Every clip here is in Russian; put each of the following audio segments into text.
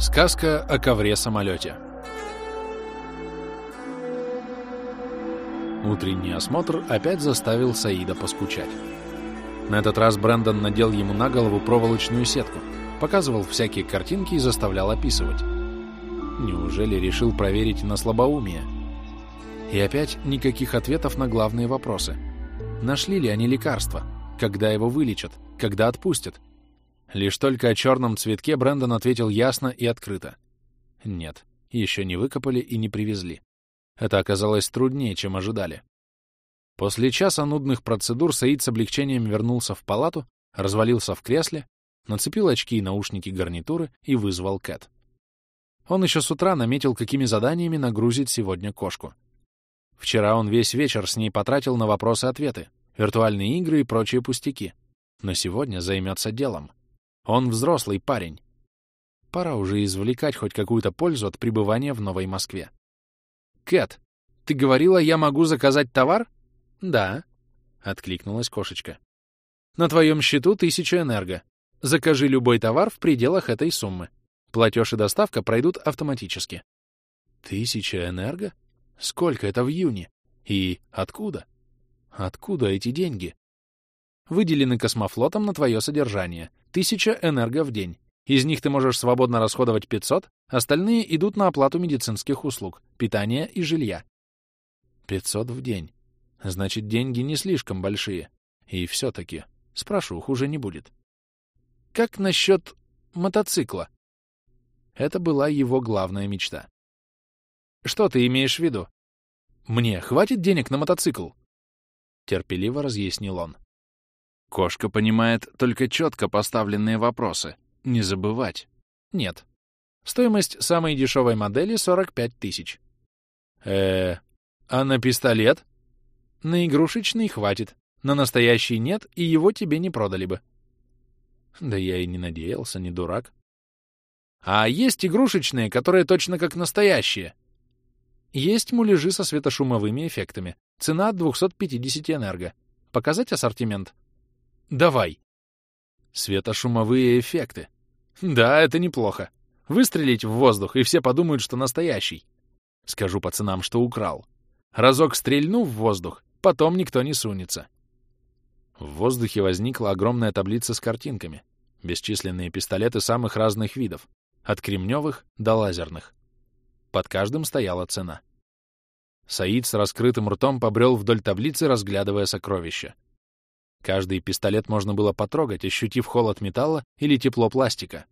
Сказка о ковре-самолете. Утренний осмотр опять заставил Саида поскучать. На этот раз Брэндон надел ему на голову проволочную сетку, показывал всякие картинки и заставлял описывать. Неужели решил проверить на слабоумие? И опять никаких ответов на главные вопросы. Нашли ли они лекарство? Когда его вылечат? Когда отпустят? Лишь только о черном цветке Брэндон ответил ясно и открыто. Нет, еще не выкопали и не привезли. Это оказалось труднее, чем ожидали. После часа нудных процедур Саид с облегчением вернулся в палату, развалился в кресле, нацепил очки и наушники гарнитуры и вызвал Кэт. Он еще с утра наметил, какими заданиями нагрузит сегодня кошку. Вчера он весь вечер с ней потратил на вопросы-ответы, виртуальные игры и прочие пустяки. Но сегодня займется делом. Он взрослый парень. Пора уже извлекать хоть какую-то пользу от пребывания в Новой Москве. «Кэт, ты говорила, я могу заказать товар?» «Да», — откликнулась кошечка. «На твоем счету 1000 энерго. Закажи любой товар в пределах этой суммы. Платеж и доставка пройдут автоматически». 1000 энерго? Сколько это в юне? И откуда? Откуда эти деньги? Выделены космофлотом на твое содержание. 1000 энерго в день. Из них ты можешь свободно расходовать 500, остальные идут на оплату медицинских услуг, питания и жилья. 500 в день. Значит, деньги не слишком большие. И все-таки, спрошу, хуже не будет. Как насчет мотоцикла? Это была его главная мечта. Что ты имеешь в виду? Мне хватит денег на мотоцикл? Терпеливо разъяснил он. Кошка понимает только четко поставленные вопросы. Не забывать. Нет. Стоимость самой дешевой модели 45 000. А на пистолет? На игрушечный хватит. На настоящий нет, и его тебе не продали бы. Да я и не надеялся, не дурак. А есть игрушечные, которые точно как настоящие. Есть муляжи со светошумовыми эффектами. Цена от 250 энерго. Показать ассортимент? Давай. Светошумовые эффекты. Да, это неплохо. Выстрелить в воздух, и все подумают, что настоящий. Скажу пацанам, что украл. Разок стрельну в воздух, потом никто не сунется. В воздухе возникла огромная таблица с картинками. Бесчисленные пистолеты самых разных видов. От кремневых до лазерных. Под каждым стояла цена. Саид с раскрытым ртом побрел вдоль таблицы, разглядывая сокровища. Каждый пистолет можно было потрогать, ощутив холод металла или тепло пластика.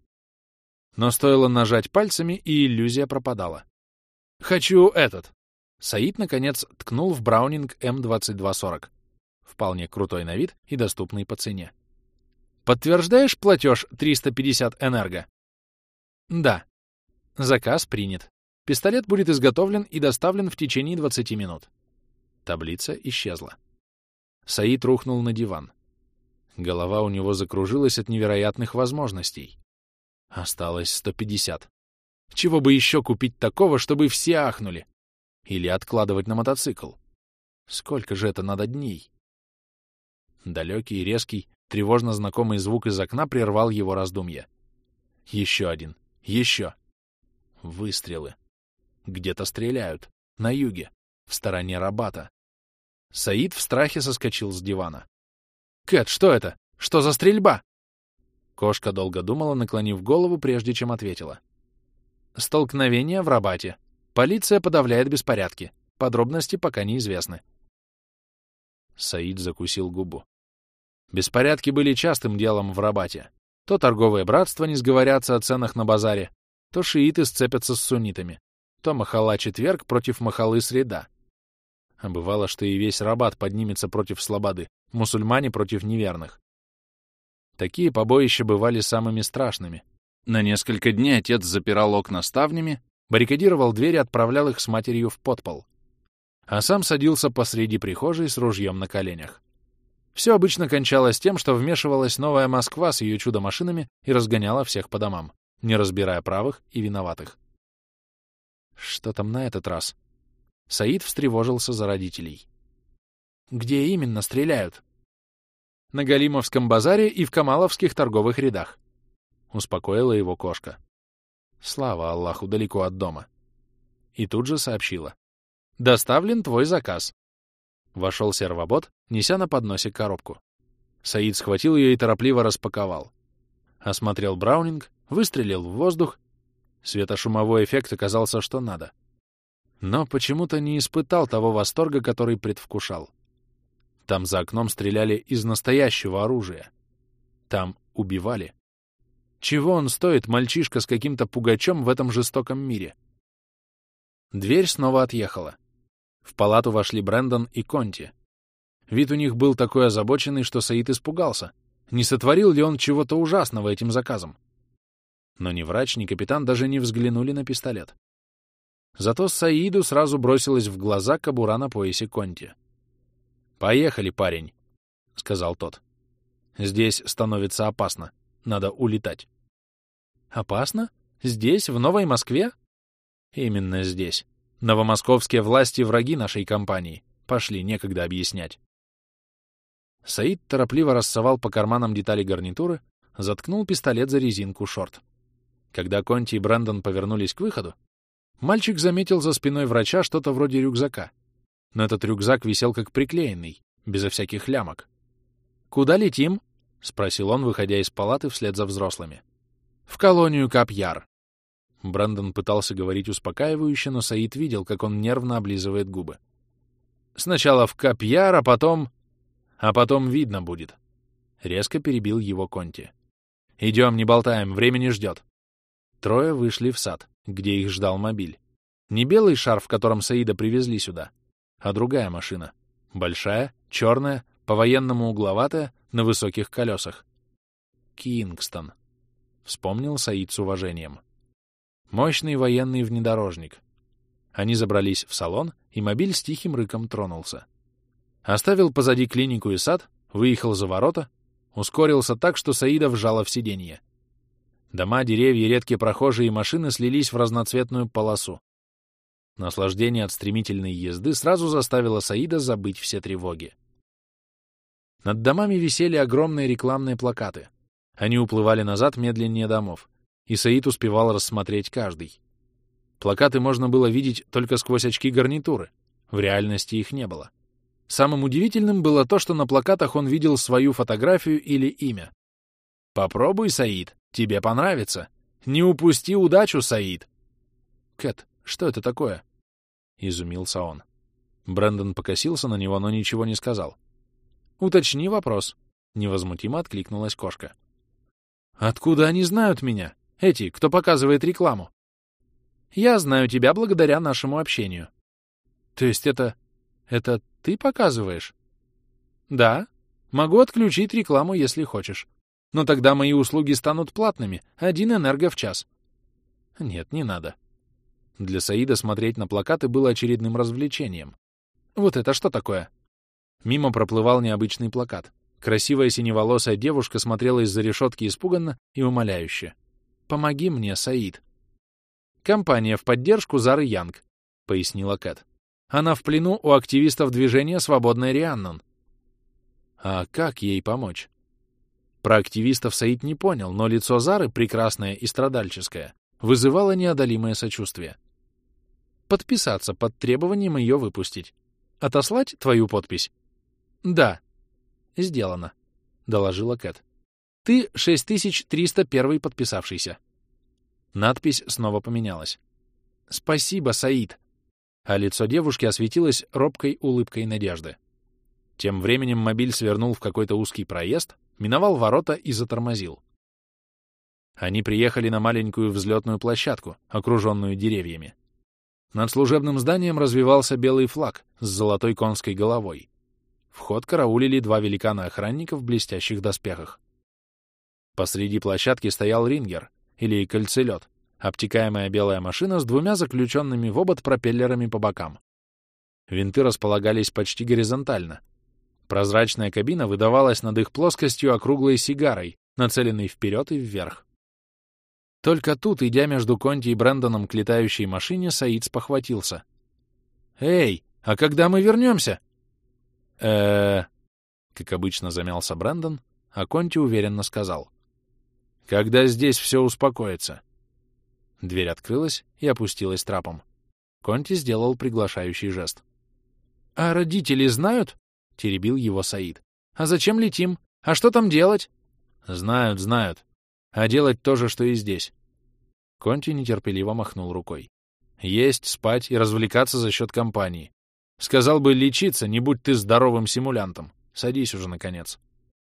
Но стоило нажать пальцами, и иллюзия пропадала. «Хочу этот!» Саид, наконец, ткнул в Браунинг М2240. Вполне крутой на вид и доступный по цене. «Подтверждаешь платеж 350 энерго?» «Да». «Заказ принят. Пистолет будет изготовлен и доставлен в течение 20 минут». Таблица исчезла. Саид рухнул на диван. Голова у него закружилась от невероятных возможностей. Осталось 150. Чего бы еще купить такого, чтобы все ахнули? Или откладывать на мотоцикл? Сколько же это надо дней? Далекий, резкий, тревожно знакомый звук из окна прервал его раздумья. Еще один. Еще. Выстрелы. Где-то стреляют. На юге. В стороне Рабата. Саид в страхе соскочил с дивана. «Кэт, что это? Что за стрельба?» Кошка долго думала, наклонив голову, прежде чем ответила. «Столкновение в Рабате. Полиция подавляет беспорядки. Подробности пока неизвестны». Саид закусил губу. Беспорядки были частым делом в Рабате. То торговые братства не сговорятся о ценах на базаре, то шииты сцепятся с суннитами, то Махалла-четверг против Махаллы-среда. А бывало, что и весь Рабат поднимется против слободы, мусульмане против неверных. Такие побоища бывали самыми страшными. На несколько дней отец запирал окна ставнями, баррикадировал двери, отправлял их с матерью в подпол. А сам садился посреди прихожей с ружьем на коленях. Все обычно кончалось тем, что вмешивалась новая Москва с ее чудо-машинами и разгоняла всех по домам, не разбирая правых и виноватых. Что там на этот раз? Саид встревожился за родителей. «Где именно стреляют?» «На Галимовском базаре и в Камаловских торговых рядах», — успокоила его кошка. Слава Аллаху, далеко от дома. И тут же сообщила. «Доставлен твой заказ». Вошел сервобот, неся на подносе коробку. Саид схватил ее и торопливо распаковал. Осмотрел Браунинг, выстрелил в воздух. Светошумовой эффект оказался что надо. Но почему-то не испытал того восторга, который предвкушал. Там за окном стреляли из настоящего оружия. Там убивали. Чего он стоит, мальчишка с каким-то пугачом в этом жестоком мире? Дверь снова отъехала. В палату вошли Брэндон и Конти. Вид у них был такой озабоченный, что Саид испугался. Не сотворил ли он чего-то ужасного этим заказом? Но ни врач, ни капитан даже не взглянули на пистолет. Зато Саиду сразу бросилась в глаза кобура на поясе Конти. «Поехали, парень», — сказал тот. «Здесь становится опасно. Надо улетать». «Опасно? Здесь, в Новой Москве?» «Именно здесь. Новомосковские власти — враги нашей компании. Пошли, некогда объяснять». Саид торопливо рассовал по карманам детали гарнитуры, заткнул пистолет за резинку шорт. Когда Конти и Брэндон повернулись к выходу, мальчик заметил за спиной врача что-то вроде рюкзака. Но этот рюкзак висел как приклеенный, безо всяких лямок. «Куда летим?» — спросил он, выходя из палаты вслед за взрослыми. «В колонию Кап-Яр». Брэндон пытался говорить успокаивающе, но Саид видел, как он нервно облизывает губы. «Сначала в Кап-Яр, а потом видно будет». Резко перебил его Конти. «Идем, не болтаем, время не ждет». Трое вышли в сад, где их ждал мобиль. Не белый шар, в котором Саида привезли сюда, а другая машина. Большая, черная, по-военному угловатая, на высоких колесах. «Кингстон», — вспомнил Саид с уважением. Мощный военный внедорожник. Они забрались в салон, и мобиль с тихим рыком тронулся. Оставил позади клинику и сад, выехал за ворота, ускорился так, что Саида вжало в сиденье. Дома, деревья, редкие прохожие и машины слились в разноцветную полосу. Наслаждение от стремительной езды сразу заставило Саида забыть все тревоги. Над домами висели огромные рекламные плакаты. Они уплывали назад медленнее домов, и Саид успевал рассмотреть каждый. Плакаты можно было видеть только сквозь очки гарнитуры. В реальности их не было. Самым удивительным было то, что на плакатах он видел свою фотографию или имя. «Попробуй, Саид, тебе понравится. Не упусти удачу, Саид!» «Кэт, что это такое?» — изумился он. Брэндон покосился на него, но ничего не сказал. «Уточни вопрос», — невозмутимо откликнулась кошка. «Откуда они знают меня? Эти, кто показывает рекламу?» «Я знаю тебя благодаря нашему общению». «То есть это ты показываешь?» «Да. Могу отключить рекламу, если хочешь. Но тогда мои услуги станут платными, 1 энерго в час». «Нет, не надо». Для Саида смотреть на плакаты было очередным развлечением. «Вот это что такое?» Мимо проплывал необычный плакат. Красивая синеволосая девушка смотрела из-за решетки испуганно и умоляюще. «Помоги мне, Саид». «Компания в поддержку Зары Янг», — пояснила Кэт. «Она в плену у активистов движения «Свободная Рианнон». А как ей помочь? Про активистов Саид не понял, но лицо Зары, прекрасное и страдальческое, вызывало неодолимое сочувствие. Подписаться под требованием ее выпустить. Отослать твою подпись? Да. Сделано, доложила Кэт. Ты 6301 подписавшийся. Надпись снова поменялась. Спасибо, Саид. А лицо девушки осветилось робкой улыбкой надежды. Тем временем мобиль свернул в какой-то узкий проезд, миновал ворота и затормозил. Они приехали на маленькую взлетную площадку, окруженную деревьями. Над служебным зданием развивался белый флаг с золотой конской головой. Вход караулили 2 великана-охранника в блестящих доспехах. Посреди площадки стоял рингер, или кольцелет, обтекаемая белая машина с 2 заключенными в обод пропеллерами по бокам. Винты располагались почти горизонтально. Прозрачная кабина выдавалась над их плоскостью округлой сигарой, нацеленной вперед и вверх. Только тут, идя между Конти и Брэндоном к летающей машине, Саид спохватился. «Эй, а когда мы вернемся?» Как обычно замялся Брэндон, а Конти уверенно сказал. «Когда здесь все успокоится». Дверь открылась и опустилась трапом. Конти сделал приглашающий жест. «А родители знают?» — теребил его Саид. «А зачем летим? А что там делать?» «Знают, знают. А делать то же, что и здесь». Конти нетерпеливо махнул рукой. «Есть, спать и развлекаться за счет компании. Сказал бы лечиться, не будь ты здоровым симулянтом. Садись уже, наконец».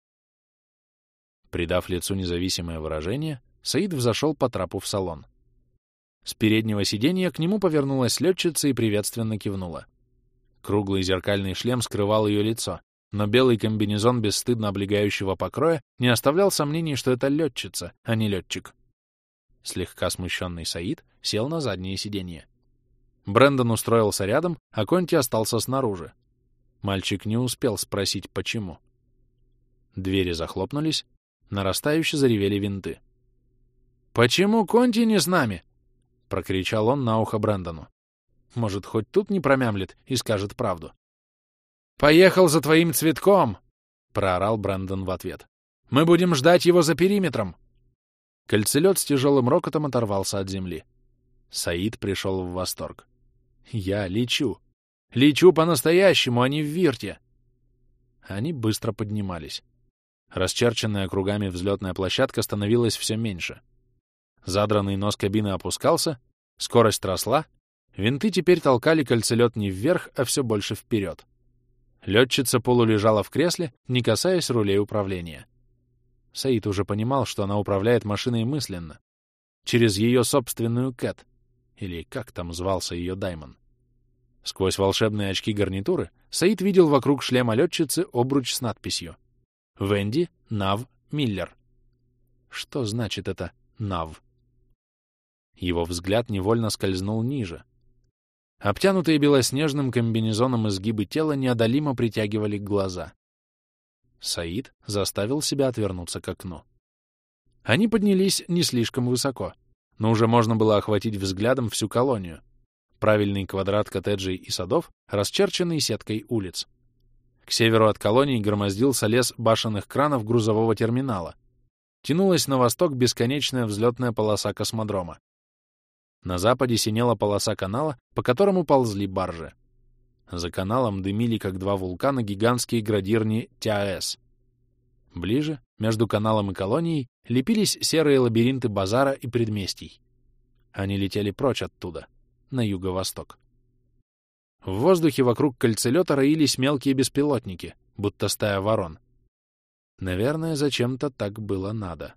Придав лицу независимое выражение, Саид взошел по трапу в салон. С переднего сиденья к нему повернулась летчица и приветственно кивнула. Круглый зеркальный шлем скрывал ее лицо, но белый комбинезон бесстыдно облегающего покроя не оставлял сомнений, что это летчица, а не летчик. Слегка смущенный Саид сел на заднее сиденье. Брэндон устроился рядом, а Конти остался снаружи. Мальчик не успел спросить, почему. Двери захлопнулись, нарастающе заревели винты. «Почему Конти не с нами?» — прокричал он на ухо Брэндону. «Может, хоть тут не промямлит и скажет правду». «Поехал за твоим цветком!» — проорал Брэндон в ответ. «Мы будем ждать его за периметром!» Кольцелет с тяжелым рокотом оторвался от земли. Саид пришел в восторг. «Я лечу! Лечу по-настоящему, а не в вирте!» Они быстро поднимались. Расчерченная кругами взлетная площадка становилась все меньше. Задранный нос кабины опускался, скорость росла, винты теперь толкали кольцелет не вверх, а все больше вперед. Летчица полулежала в кресле, не касаясь рулей управления. Саид уже понимал, что она управляет машиной мысленно, через ее собственную Кэт, или как там звался ее Даймон. Сквозь волшебные очки гарнитуры Саид видел вокруг шлема летчицы обруч с надписью «Венди Нав Миллер». Что значит это «Нав»? Его взгляд невольно скользнул ниже. Обтянутые белоснежным комбинезоном изгибы тела неодолимо притягивали глаза. Саид заставил себя отвернуться к окну. Они поднялись не слишком высоко, но уже можно было охватить взглядом всю колонию. Правильный квадрат коттеджей и садов, расчерченный сеткой улиц. К северу от колонии громоздился лес башенных кранов грузового терминала. Тянулась на восток бесконечная взлетная полоса космодрома. На западе синела полоса канала, по которому ползли баржи. За каналом дымили, как два вулкана, гигантские градирни ТАЭС. Ближе, между каналом и колонией, лепились серые лабиринты базара и предместий. Они летели прочь оттуда, на юго-восток. В воздухе вокруг кольцелета роились мелкие беспилотники, будто стая ворон. Наверное, зачем-то так было надо.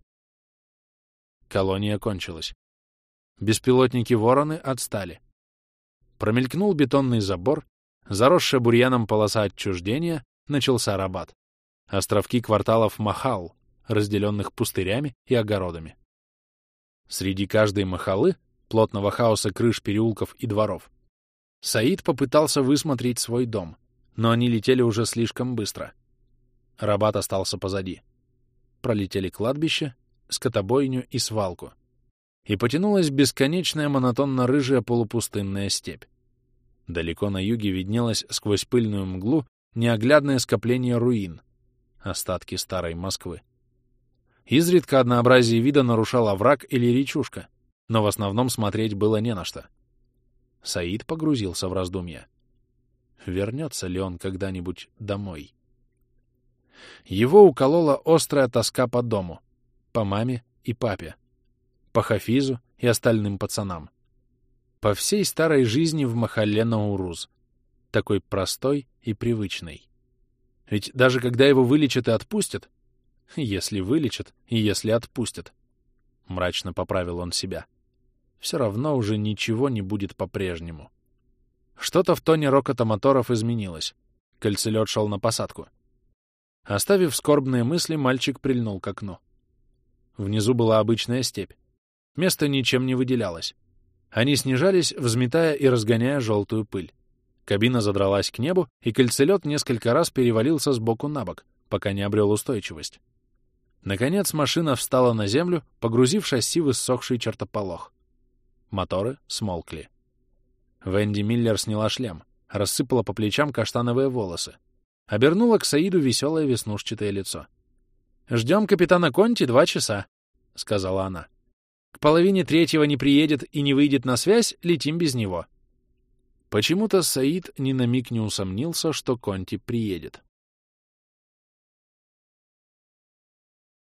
Колония кончилась. Беспилотники-вороны отстали. Промелькнул бетонный забор, заросшая бурьяном полоса отчуждения, начался Рабат. Островки кварталов Махал, разделенных пустырями и огородами. Среди каждой махалы, плотного хаоса крыш, переулков и дворов, Саид попытался высмотреть свой дом, но они летели уже слишком быстро. Рабат остался позади. Пролетели кладбище, скотобойню и свалку. И потянулась бесконечная монотонно-рыжая полупустынная степь. Далеко на юге виднелось сквозь пыльную мглу неоглядное скопление руин, остатки старой Москвы. Изредка однообразие вида нарушал овраг или речушка, но в основном смотреть было не на что. Саид погрузился в раздумья. Вернется ли он когда-нибудь домой? Его уколола острая тоска по дому, по маме и папе, по Хафизу и остальным пацанам. По всей старой жизни в махалле Науруз, такой простой и привычной. Ведь даже когда его вылечат и отпустят, если вылечат и если отпустят, мрачно поправил он себя, все равно уже ничего не будет по-прежнему. Что-то в тоне рокота моторов изменилось. Кольцелет шел на посадку. Оставив скорбные мысли, мальчик прильнул к окну. Внизу была обычная степь. Место ничем не выделялось. Они снижались, взметая и разгоняя желтую пыль. Кабина задралась к небу, и кольцелет несколько раз перевалился с боку на бок, пока не обрел устойчивость. Наконец машина встала на землю, погрузив шасси в иссохший чертополох. Моторы смолкли. Венди Миллер сняла шлем, рассыпала по плечам каштановые волосы, обернула к Саиду веселое веснушчатое лицо. «Ждем капитана Конти 2 часа», — сказала она. «К половине третьего не приедет и не выйдет на связь, летим без него». Почему-то Саид ни на миг не усомнился, что Конти приедет.